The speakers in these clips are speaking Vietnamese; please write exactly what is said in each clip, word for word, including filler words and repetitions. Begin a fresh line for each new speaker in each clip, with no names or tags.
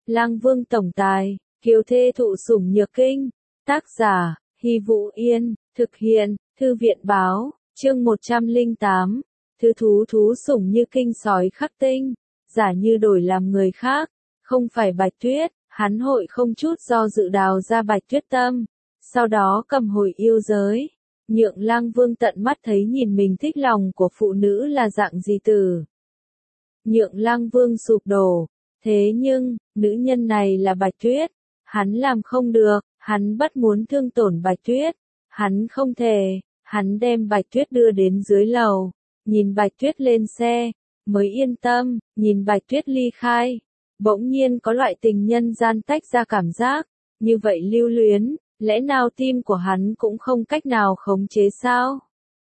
Lang Vương tổng tài, kiều thê thụ sủng nhược kinh. Tác giả, Hy Vũ Yên, thực hiện, Thư viện báo, chương một trăm lẻ tám. Thứ thú thú sủng như kinh sói khắc tinh, giả như đổi làm người khác, không phải Bạch Tuyết, hắn hội không chút do dự đào ra Bạch Tuyết tâm, sau đó cầm hồi yêu giới, nhượng Lang Vương tận mắt thấy nhìn mình thích lòng của phụ nữ là dạng gì tử. Nhượng Lang Vương sụp đổ, thế nhưng, nữ nhân này là Bạch Tuyết, hắn làm không được, hắn bất muốn thương tổn Bạch Tuyết, hắn không thể, hắn đem Bạch Tuyết đưa đến dưới lầu, nhìn Bạch Tuyết lên xe, mới yên tâm, nhìn Bạch Tuyết ly khai, bỗng nhiên có loại tình nhân gian tách ra cảm giác, như vậy lưu luyến, lẽ nào tim của hắn cũng không cách nào khống chế sao?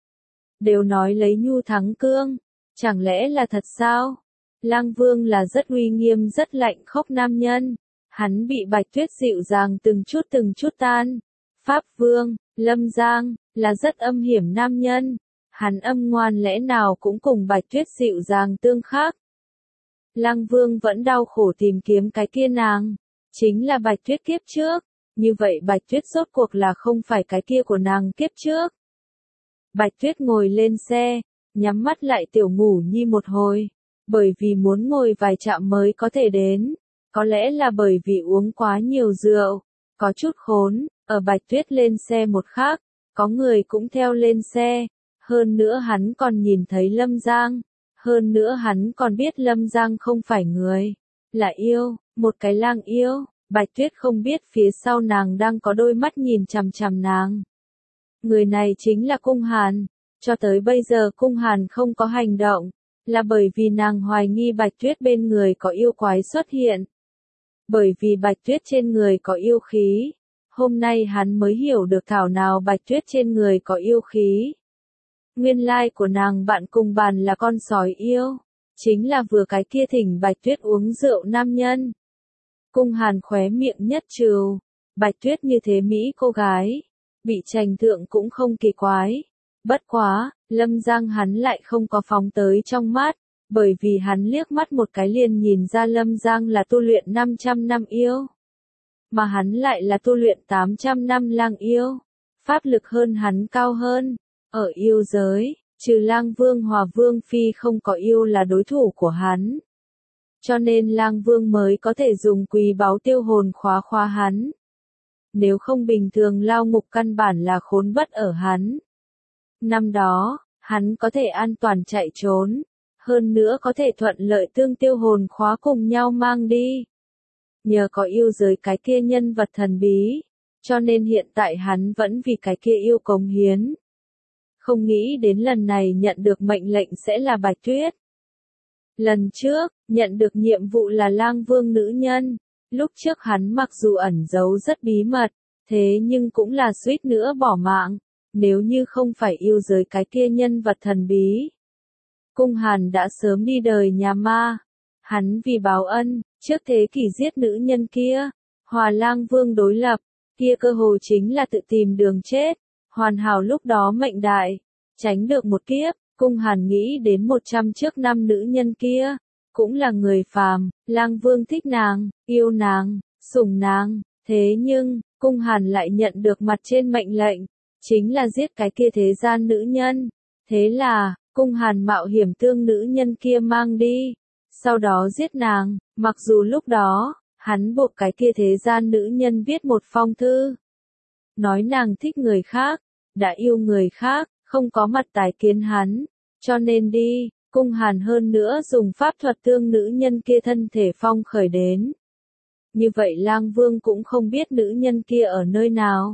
Đều nói lấy nhu thắng cương, chẳng lẽ là thật sao? Lang Vương là rất uy nghiêm rất lạnh khốc nam nhân, hắn bị Bạch Tuyết dịu dàng từng chút từng chút tan. Pháp Vương, Lâm Giang, là rất âm hiểm nam nhân, hắn âm ngoan lẽ nào cũng cùng Bạch Tuyết dịu dàng tương khác. Lang Vương vẫn đau khổ tìm kiếm cái kia nàng, chính là Bạch Tuyết kiếp trước, như vậy Bạch Tuyết rốt cuộc là không phải cái kia của nàng kiếp trước. Bạch Tuyết ngồi lên xe, nhắm mắt lại tiểu ngủ nhi một hồi, bởi vì muốn ngồi vài trạm mới có thể đến, có lẽ là bởi vì uống quá nhiều rượu, có chút khốn, ở Bạch Tuyết lên xe một khắc, có người cũng theo lên xe, hơn nữa hắn còn nhìn thấy Lâm Giang, hơn nữa hắn còn biết Lâm Giang không phải người, là yêu, một cái lang yêu, Bạch Tuyết không biết phía sau nàng đang có đôi mắt nhìn chằm chằm nàng. Người này chính là Cung Hàn, cho tới bây giờ Cung Hàn không có hành động, là bởi vì nàng hoài nghi Bạch Tuyết bên người có yêu quái xuất hiện. Bởi vì Bạch Tuyết trên người có yêu khí, hôm nay hắn mới hiểu được thảo nào Bạch Tuyết trên người có yêu khí. Nguyên lai của nàng bạn cùng bàn là con sói yêu, chính là vừa cái kia thỉnh Bạch Tuyết uống rượu nam nhân. Cung Hàn khóe miệng nhất trừ, Bạch Tuyết như thế Mỹ cô gái, bị trành thượng cũng không kỳ quái. Bất quá, Lâm Giang hắn lại không có phóng tới trong mắt, bởi vì hắn liếc mắt một cái liền nhìn ra Lâm Giang là tu luyện năm trăm năm yêu. Mà hắn lại là tu luyện tám trăm năm lang yêu, pháp lực hơn hắn cao hơn, ở yêu giới, trừ Lang Vương Hòa Vương Phi không có yêu là đối thủ của hắn. Cho nên Lang Vương mới có thể dùng quý báu tiêu hồn khóa khóa hắn. Nếu không bình thường lao ngục căn bản là khốn bất ở hắn. Năm đó, hắn có thể an toàn chạy trốn, hơn nữa có thể thuận lợi tương tiêu hồn khóa cùng nhau mang đi. Nhờ có yêu giới cái kia nhân vật thần bí, cho nên hiện tại hắn vẫn vì cái kia yêu cống hiến. Không nghĩ đến lần này nhận được mệnh lệnh sẽ là Bạch Tuyết. Lần trước, nhận được nhiệm vụ là Lang Vương nữ nhân, lúc trước hắn mặc dù ẩn giấu rất bí mật, thế nhưng cũng là suýt nữa bỏ mạng, nếu như không phải yêu giới cái kia nhân vật thần bí. Cung Hàn đã sớm đi đời nhà ma, hắn vì báo ân, trước thế kỷ giết nữ nhân kia, hòa Lang Vương đối lập, kia cơ hồ chính là tự tìm đường chết, hoàn hảo lúc đó mệnh đại, tránh được một kiếp. Cung Hàn nghĩ đến một trăm trước năm nữ nhân kia, cũng là người phàm, Lang Vương thích nàng, yêu nàng, sủng nàng, thế nhưng, Cung Hàn lại nhận được mặt trên mệnh lệnh, chính là giết cái kia thế gian nữ nhân, thế là, Cung Hàn mạo hiểm tương nữ nhân kia mang đi, sau đó giết nàng, mặc dù lúc đó, hắn buộc cái kia thế gian nữ nhân viết một phong thư, nói nàng thích người khác, đã yêu người khác, không có mặt tái kiến hắn. Cho nên đi, Cung Hàn hơn nữa dùng pháp thuật tương nữ nhân kia thân thể phong khởi đến. Như vậy Lang Vương cũng không biết nữ nhân kia ở nơi nào.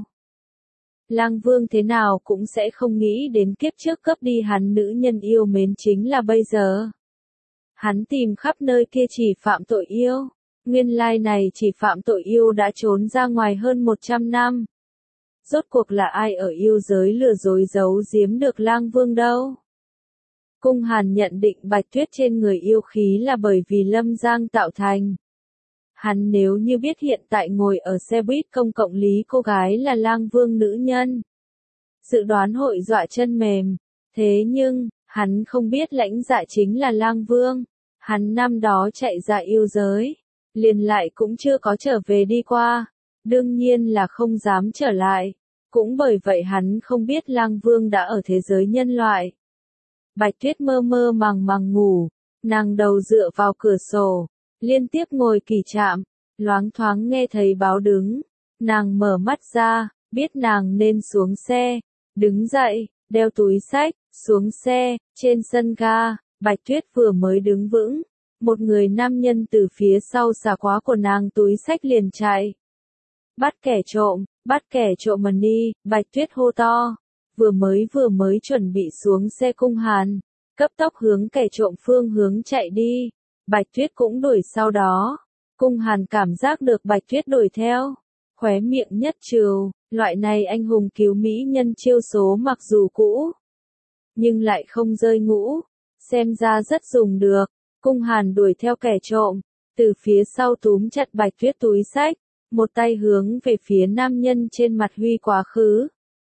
Lang Vương thế nào cũng sẽ không nghĩ đến kiếp trước cấp đi hắn nữ nhân yêu mến chính là bây giờ. Hắn tìm khắp nơi kia chỉ phạm tội yêu. Nguyên lai này chỉ phạm tội yêu đã trốn ra ngoài hơn một trăm năm. Rốt cuộc là ai ở yêu giới lừa dối giấu giếm được Lang Vương đâu? Cung Hàn nhận định Bạch Tuyết trên người yêu khí là bởi vì Lâm Giang tạo thành. Hắn nếu như biết hiện tại ngồi ở xe buýt công cộng lý cô gái là Lang Vương nữ nhân, dự đoán hội dọa chân mềm. Thế nhưng, hắn không biết lãnh dạ chính là Lang Vương. Hắn năm đó chạy ra yêu giới, liền lại cũng chưa có trở về đi qua, đương nhiên là không dám trở lại, cũng bởi vậy hắn không biết Lang Vương đã ở thế giới nhân loại. Bạch Tuyết mơ mơ màng màng ngủ, nàng đầu dựa vào cửa sổ, liên tiếp ngồi kỳ trạm, loáng thoáng nghe thấy báo đứng, nàng mở mắt ra, biết nàng nên xuống xe, đứng dậy, đeo túi xách, xuống xe, trên sân ga, Bạch Tuyết vừa mới đứng vững, một người nam nhân từ phía sau xà khóa của nàng túi xách liền chạy. Bắt kẻ trộm, bắt kẻ trộm mà đi, Bạch Tuyết hô to, vừa mới vừa mới chuẩn bị xuống xe Cung Hàn, cấp tốc hướng kẻ trộm phương hướng chạy đi, Bạch Tuyết cũng đuổi sau đó, Cung Hàn cảm giác được Bạch Tuyết đuổi theo, khóe miệng nhất trừ, loại này anh hùng cứu mỹ nhân chiêu số mặc dù cũ, nhưng lại không rơi ngũ, xem ra rất dùng được. Cung Hàn đuổi theo kẻ trộm, từ phía sau túm chặt Bạch Tuyết túi xách, một tay hướng về phía nam nhân trên mặt huy quá khứ.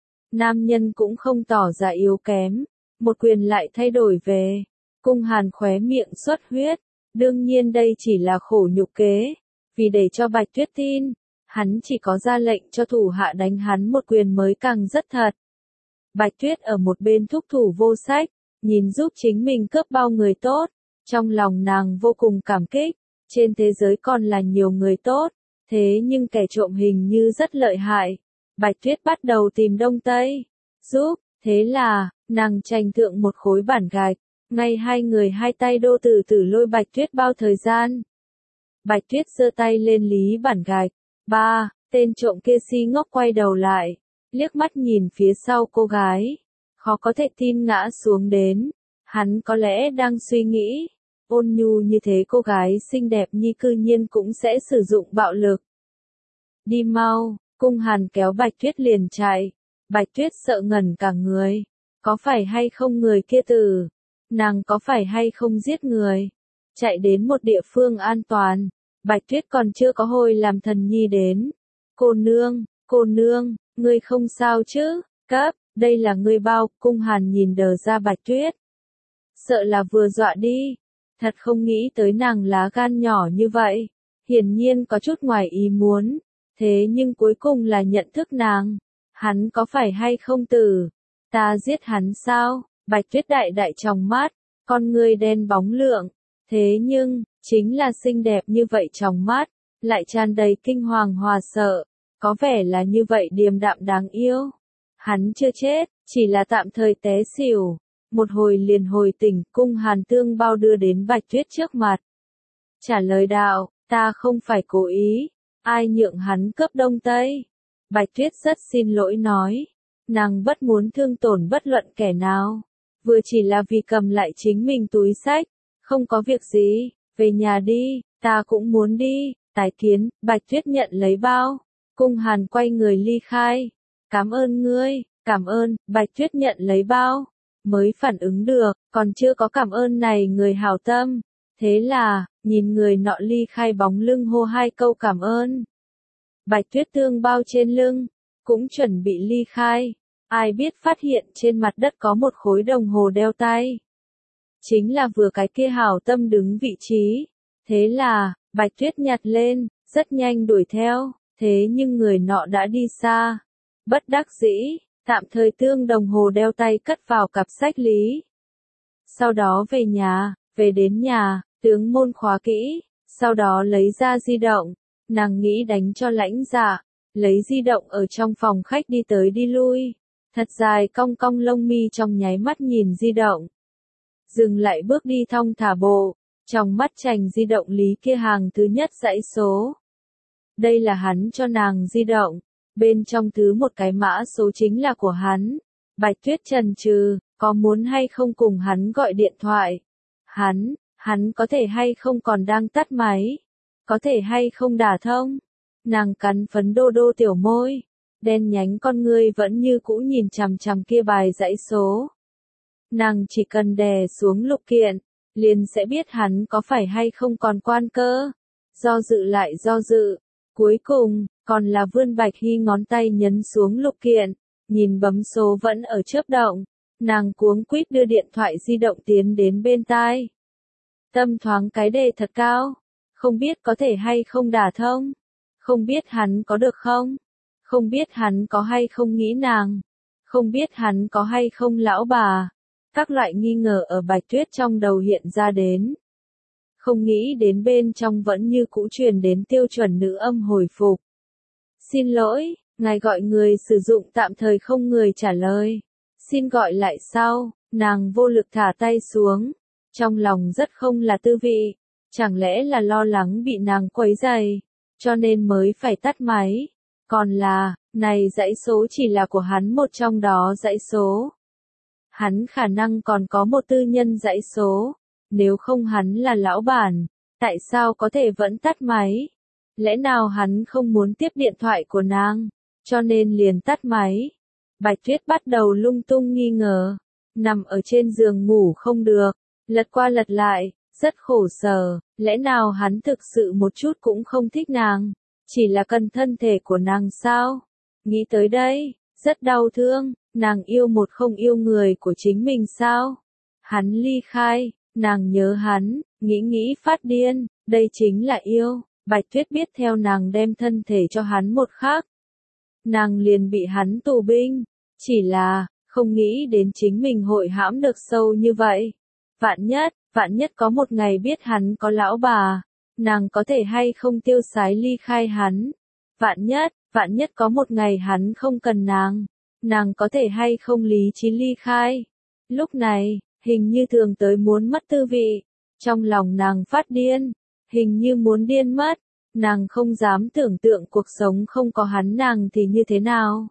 Nam nhân cũng không tỏ ra yếu kém, một quyền lại thay đổi về. Cung Hàn khóe miệng xuất huyết, đương nhiên đây chỉ là khổ nhục kế, vì để cho Bạch Tuyết tin, hắn chỉ có ra lệnh cho thủ hạ đánh hắn một quyền mới càng rất thật. Bạch Tuyết ở một bên thúc thủ vô sách, nhìn giúp chính mình cướp bao người tốt. Trong lòng nàng vô cùng cảm kích, trên thế giới còn là nhiều người tốt, thế nhưng kẻ trộm hình như rất lợi hại. Bạch Tuyết bắt đầu tìm Đông Tây, giúp, thế là, nàng tranh thượng một khối bản gạch, ngay hai người hai tay đô từ từ lôi Bạch Tuyết bao thời gian. Bạch Tuyết giơ tay lên lý bản gạch, ba, tên trộm kia si ngốc quay đầu lại, liếc mắt nhìn phía sau cô gái, khó có thể tin ngã xuống đến, hắn có lẽ đang suy nghĩ. Ôn nhu như thế cô gái xinh đẹp nhi cư nhiên cũng sẽ sử dụng bạo lực. Đi mau, Cung Hàn kéo Bạch Tuyết liền chạy. Bạch Tuyết sợ ngẩn cả người. Có phải hay không người kia tử? Nàng có phải hay không giết người? Chạy đến một địa phương an toàn. Bạch Tuyết còn chưa có hồi làm thần nhi đến. Cô nương, cô nương, ngươi không sao chứ? Cấp, đây là ngươi bao. Cung Hàn nhìn đờ ra Bạch Tuyết. Sợ là vừa dọa đi. Thật không nghĩ tới nàng lá gan nhỏ như vậy, hiển nhiên có chút ngoài ý muốn, thế nhưng cuối cùng là nhận thức nàng, hắn có phải hay không tử, ta giết hắn sao, Bạch Tuyết đại đại trong mắt, con người đen bóng lượng, thế nhưng, chính là xinh đẹp như vậy trong mắt, lại tràn đầy kinh hoàng hòa sợ, có vẻ là như vậy điềm đạm đáng yêu, hắn chưa chết, chỉ là tạm thời té xỉu. Một hồi liền hồi tỉnh, Cung Hàn tương bao đưa đến Bạch Tuyết trước mặt. Trả lời đạo, ta không phải cố ý, ai nhượng hắn cướp Đông Tây. Bạch Tuyết rất xin lỗi nói, nàng bất muốn thương tổn bất luận kẻ nào, vừa chỉ là vì cầm lại chính mình túi xách, không có việc gì, về nhà đi, ta cũng muốn đi, tái kiến, Bạch Tuyết nhận lấy bao, Cung Hàn quay người ly khai, cảm ơn ngươi, cảm ơn, Bạch Tuyết nhận lấy bao. Mới phản ứng được, còn chưa có cảm ơn này người hảo tâm. Thế là, nhìn người nọ ly khai bóng lưng hô hai câu cảm ơn. Bạch Tuyết tương bao trên lưng, cũng chuẩn bị ly khai. Ai biết phát hiện trên mặt đất có một khối đồng hồ đeo tay. Chính là vừa cái kia hảo tâm đứng vị trí. Thế là, Bạch Tuyết nhặt lên, rất nhanh đuổi theo. Thế nhưng người nọ đã đi xa. Bất đắc dĩ. Tạm thời tương đồng hồ đeo tay cất vào cặp sách lý. Sau đó về nhà, về đến nhà, tướng môn khóa kỹ, sau đó lấy ra di động, nàng nghĩ đánh cho lãnh dạ, lấy di động ở trong phòng khách đi tới đi lui, thật dài cong cong lông mi trong nháy mắt nhìn di động. Dừng lại bước đi thong thả bộ, trong mắt chành di động lý kia hàng thứ nhất dãy số. Đây là hắn cho nàng di động. Bên trong thứ một cái mã số chính là của hắn. Bạch Tuyết chần chừ, có muốn hay không cùng hắn gọi điện thoại? Hắn, hắn có thể hay không còn đang tắt máy? Có thể hay không đả thông? Nàng cắn phấn đô đô tiểu môi, đen nhánh con ngươi vẫn như cũ nhìn chằm chằm kia bài dãy số. Nàng chỉ cần đè xuống lục kiện, liền sẽ biết hắn có phải hay không còn quan cơ. Do dự lại do dự, cuối cùng, còn là vươn Bạch Hy ngón tay nhấn xuống lục kiện, nhìn bấm số vẫn ở chớp động, nàng cuống quýt đưa điện thoại di động tiến đến bên tai. Tâm thoáng cái đề thật cao, Không biết có thể hay không đả thông. Không biết hắn có được không. Không biết hắn có hay không nghĩ nàng. Không biết hắn có hay không lão bà. Các loại nghi ngờ ở Bạch Tuyết trong đầu hiện ra đến. Không nghĩ đến bên trong vẫn như cũ truyền đến tiêu chuẩn nữ âm hồi phục. Xin lỗi, ngài gọi người sử dụng tạm thời không người trả lời. Xin gọi lại sau, nàng vô lực thả tay xuống. Trong lòng rất không là tư vị. Chẳng lẽ là lo lắng bị nàng quấy rầy, cho nên mới phải tắt máy. Còn là, này dãy số chỉ là của hắn một trong đó dãy số. Hắn khả năng còn có một tư nhân dãy số. Nếu không hắn là lão bản, tại sao có thể vẫn tắt máy? Lẽ nào hắn không muốn tiếp điện thoại của nàng, cho nên liền tắt máy? Bạch Tuyết bắt đầu lung tung nghi ngờ, nằm ở trên giường ngủ không được, lật qua lật lại, rất khổ sở, lẽ nào hắn thực sự một chút cũng không thích nàng, chỉ là cần thân thể của nàng sao? Nghĩ tới đây, rất đau thương, nàng yêu một không yêu người của chính mình sao? Hắn ly khai, nàng nhớ hắn, nghĩ nghĩ phát điên, đây chính là yêu. Bạch Tuyết biết theo nàng đem thân thể cho hắn một khắc, nàng liền bị hắn tù binh, chỉ là, không nghĩ đến chính mình hội hãm được sâu như vậy. Vạn nhất, vạn nhất có một ngày biết hắn có lão bà, nàng có thể hay không tiêu sái ly khai hắn. Vạn nhất, vạn nhất có một ngày hắn không cần nàng, nàng có thể hay không lý trí ly khai. Lúc này, hình như thường tới muốn mất tư vị, trong lòng nàng phát điên, hình như muốn điên mất, nàng không dám tưởng tượng cuộc sống không có hắn nàng thì như thế nào.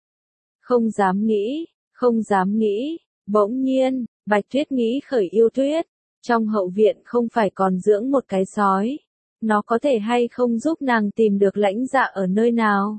Không dám nghĩ, không dám nghĩ, bỗng nhiên, Bạch Tuyết nghĩ khởi Yêu Tuyết, trong hậu viện không phải còn dưỡng một cái sói, nó có thể hay không giúp nàng tìm được lãnh dạ ở nơi nào.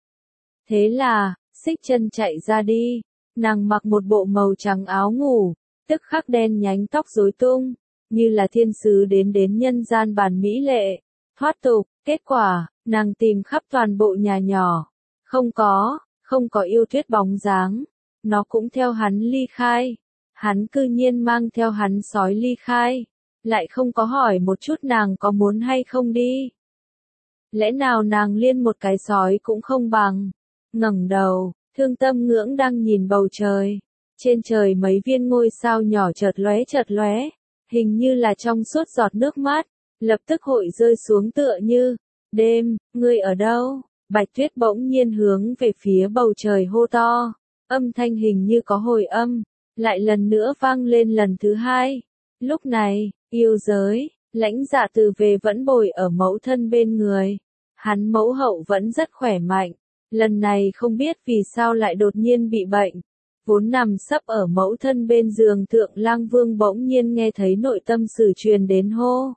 Thế là, xích chân chạy ra đi, nàng mặc một bộ màu trắng áo ngủ, tức khắc đen nhánh tóc rối tung, như là thiên sứ đến đến nhân gian bàn mỹ lệ, thoát tục, kết quả, nàng tìm khắp toàn bộ nhà nhỏ, không có, không có Yêu Tuyết bóng dáng, nó cũng theo hắn ly khai, hắn cư nhiên mang theo hắn sói ly khai, lại không có hỏi một chút nàng có muốn hay không đi. Lẽ nào nàng liên một cái sói cũng không bằng, ngẩng đầu, thương tâm ngưỡng đang nhìn bầu trời, trên trời mấy viên ngôi sao nhỏ chợt lóe chợt lóe, hình như là trong suốt giọt nước mắt, lập tức hội rơi xuống tựa như, đêm, ngươi ở đâu? Bạch Tuyết bỗng nhiên hướng về phía bầu trời hô to, âm thanh hình như có hồi âm, lại lần nữa vang lên lần thứ hai. Lúc này, yêu giới, lãnh dạ từ về vẫn bồi ở mẫu thân bên người, hắn mẫu hậu vẫn rất khỏe mạnh, lần này không biết vì sao lại đột nhiên bị bệnh. Vốn nằm sấp ở mẫu thân bên giường thượng Lang Vương bỗng nhiên nghe thấy nội tâm sử truyền đến hô.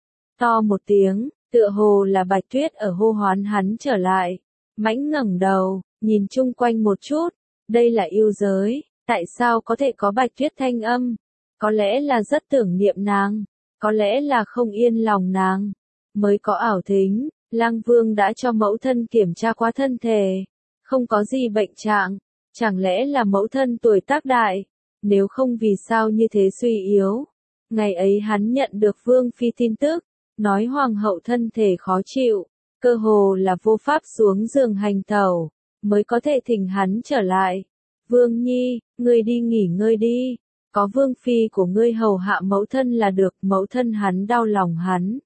To một tiếng, tựa hồ là Bạch Tuyết ở hô hoán hắn trở lại. Mãnh ngẩng đầu, nhìn chung quanh một chút, đây là yêu giới, tại sao có thể có Bạch Tuyết thanh âm? Có lẽ là rất tưởng niệm nàng, có lẽ là không yên lòng nàng, mới có ảo thính. Lang Vương đã cho mẫu thân kiểm tra qua thân thể, không có gì bệnh trạng. Chẳng lẽ là mẫu thân tuổi tác đại, nếu không vì sao như thế suy yếu. Ngày ấy hắn nhận được Vương Phi tin tức, nói hoàng hậu thân thể khó chịu, cơ hồ là vô pháp xuống giường hành tẩu, mới có thể thỉnh hắn trở lại. Vương Nhi, ngươi đi nghỉ ngơi đi, có Vương Phi của ngươi hầu hạ mẫu thân là được, mẫu thân hắn đau lòng hắn.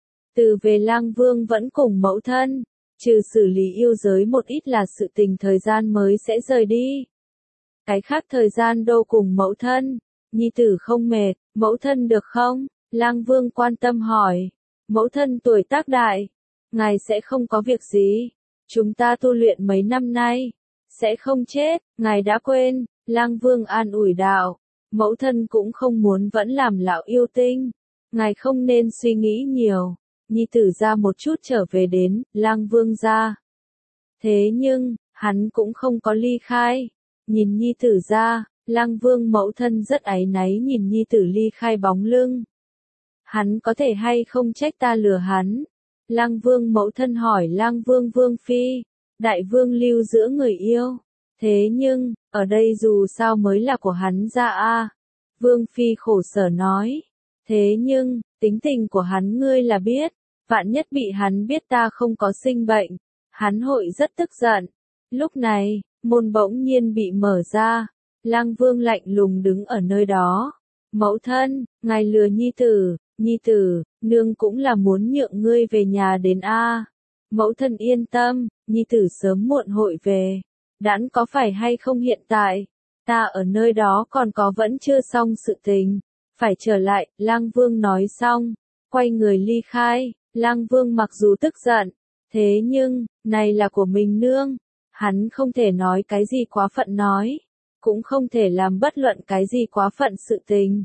Từ về Lang Vương vẫn cùng mẫu thân. Trừ xử lý yêu giới một ít là sự tình thời gian mới sẽ rời đi. Cái khác thời gian đô cùng mẫu thân, nhi tử không mệt, mẫu thân được không? Lang Vương quan tâm hỏi, mẫu thân tuổi tác đại, ngài sẽ không có việc gì, chúng ta tu luyện mấy năm nay, sẽ không chết, ngài đã quên, Lang Vương an ủi đạo, mẫu thân cũng không muốn vẫn làm lão yêu tinh, ngài không nên suy nghĩ nhiều. Nhi tử ra một chút trở về đến, Lang Vương ra. Thế nhưng, hắn cũng không có ly khai. Nhìn Nhi tử ra, Lang Vương mẫu thân rất áy náy nhìn Nhi tử ly khai bóng lưng. Hắn có thể hay không trách ta lừa hắn? Lang Vương mẫu thân hỏi Lang Vương Vương Phi, đại vương lưu giữa người yêu. Thế nhưng, ở đây dù sao mới là của hắn ra a. Vương Phi khổ sở nói. Thế nhưng, tính tình của hắn ngươi là biết. Vạn nhất bị hắn biết ta không có sinh bệnh, hắn hội rất tức giận. Lúc này, môn bỗng nhiên bị mở ra, Lăng Vương lạnh lùng đứng ở nơi đó. Mẫu thân, ngài lừa nhi tử, nhi tử, nương cũng là muốn nhượng ngươi về nhà đến a. Mẫu thân yên tâm, nhi tử sớm muộn hội về. Đãn có phải hay không hiện tại, ta ở nơi đó còn có vẫn chưa xong sự tình, phải trở lại. Lăng Vương nói xong, quay người ly khai. Lăng Vương mặc dù tức giận, thế nhưng, này là của mình nương, hắn không thể nói cái gì quá phận nói, cũng không thể làm bất luận cái gì quá phận sự tình.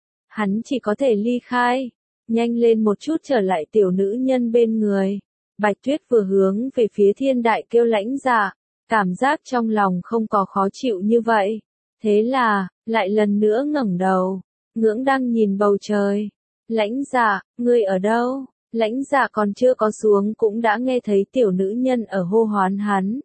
Hắn chỉ có thể ly khai, nhanh lên một chút trở lại tiểu nữ nhân bên người. Bạch Tuyết vừa hướng về phía Thiên Đại kêu Lãnh Dạ, cảm giác trong lòng không có khó chịu như vậy. Thế là, lại lần nữa ngẩng đầu, ngưỡng đang nhìn bầu trời. Lãnh Dạ, ngươi ở đâu? Lãnh Dạ còn chưa có xuống cũng đã nghe thấy tiểu nữ nhân ở hô hoán hắn.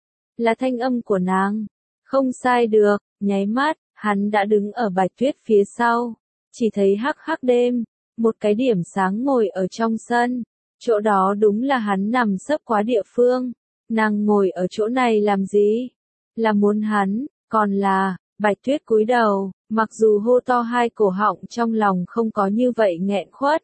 Là thanh âm của nàng. Không sai được, nháy mắt, hắn đã đứng ở Bạch Tuyết phía sau. Chỉ thấy hắc hắc đêm, một cái điểm sáng ngồi ở trong sân. Chỗ đó đúng là hắn nằm sấp quá địa phương. Nàng ngồi ở chỗ này làm gì? Là muốn hắn, còn là, Bạch Tuyết cúi đầu, mặc dù hô to hai cổ họng trong lòng không có như vậy nghẹn khuất.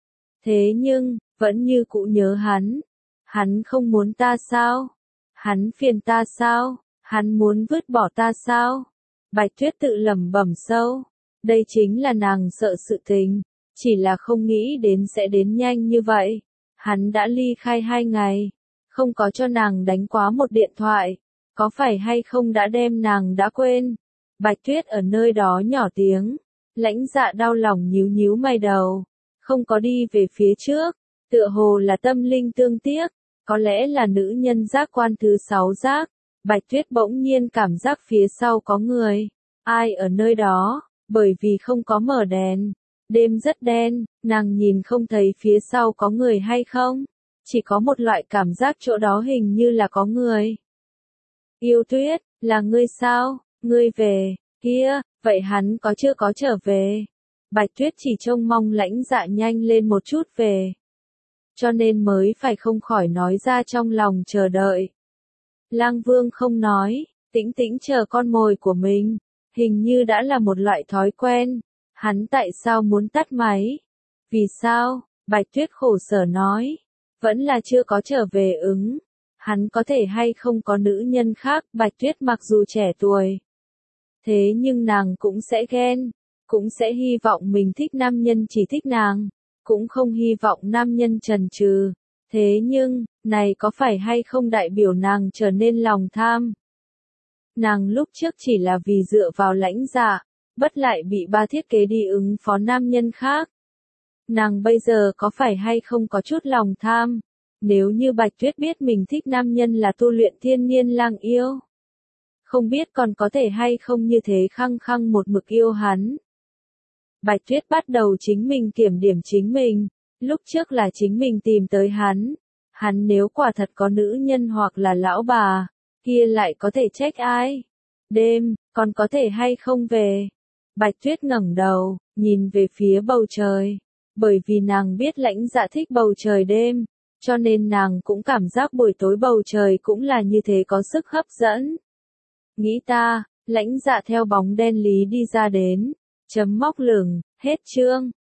Thế nhưng, vẫn như cũ nhớ hắn. Hắn không muốn ta sao? Hắn phiền ta sao? Hắn muốn vứt bỏ ta sao? Bạch Tuyết tự lẩm bẩm sâu. Đây chính là nàng sợ sự tình. Chỉ là không nghĩ đến sẽ đến nhanh như vậy. Hắn đã ly khai hai ngày. Không có cho nàng đánh quá một điện thoại. Có phải hay không đã đem nàng đã quên? Bạch Tuyết ở nơi đó nhỏ tiếng. Lãnh Dạ đau lòng nhíu nhíu mày đầu. Không có đi về phía trước. Tựa hồ là tâm linh tương tiếc. Có lẽ là nữ nhân giác quan thứ sáu giác. Bạch Tuyết bỗng nhiên cảm giác phía sau có người. Ai ở nơi đó? Bởi vì không có mở đèn. Đêm rất đen, nàng nhìn không thấy phía sau có người hay không. Chỉ có một loại cảm giác chỗ đó hình như là có người. Yêu Tuyết, là ngươi sao? Ngươi về, kia, vậy hắn có chưa có trở về? Bạch Tuyết chỉ trông mong Lãnh Dạ nhanh lên một chút về. Cho nên mới phải không khỏi nói ra trong lòng chờ đợi. Lang Vương không nói, tĩnh tĩnh chờ con mồi của mình. Hình như đã là một loại thói quen. Hắn tại sao muốn tắt máy? Vì sao? Bạch Tuyết khổ sở nói. Vẫn là chưa có trở về ứng. Hắn có thể hay không có nữ nhân khác. Bạch Tuyết mặc dù trẻ tuổi. Thế nhưng nàng cũng sẽ ghen. Cũng sẽ hy vọng mình thích nam nhân chỉ thích nàng. Cũng không hy vọng nam nhân trần trừ. Thế nhưng, này có phải hay không đại biểu nàng trở nên lòng tham? Nàng lúc trước chỉ là vì dựa vào Lãnh Dạ, bất lại bị ba thiết kế đi ứng phó nam nhân khác. Nàng bây giờ có phải hay không có chút lòng tham? Nếu như Bạch Tuyết biết mình thích nam nhân là tu luyện thiên niên lang yêu. Không biết còn có thể hay không như thế khăng khăng một mực yêu hắn. Bạch Tuyết bắt đầu chính mình kiểm điểm chính mình. Lúc trước là chính mình tìm tới hắn. Hắn nếu quả thật có nữ nhân hoặc là lão bà, kia lại có thể trách ai? Đêm, còn có thể hay không về? Bạch Tuyết ngẩng đầu, nhìn về phía bầu trời. Bởi vì nàng biết Lãnh Dạ thích bầu trời đêm, cho nên nàng cũng cảm giác buổi tối bầu trời cũng là như thế có sức hấp dẫn. Nghĩ ta, Lãnh Dạ theo bóng đen lý đi ra đến. Chấm móc lửng, hết chương.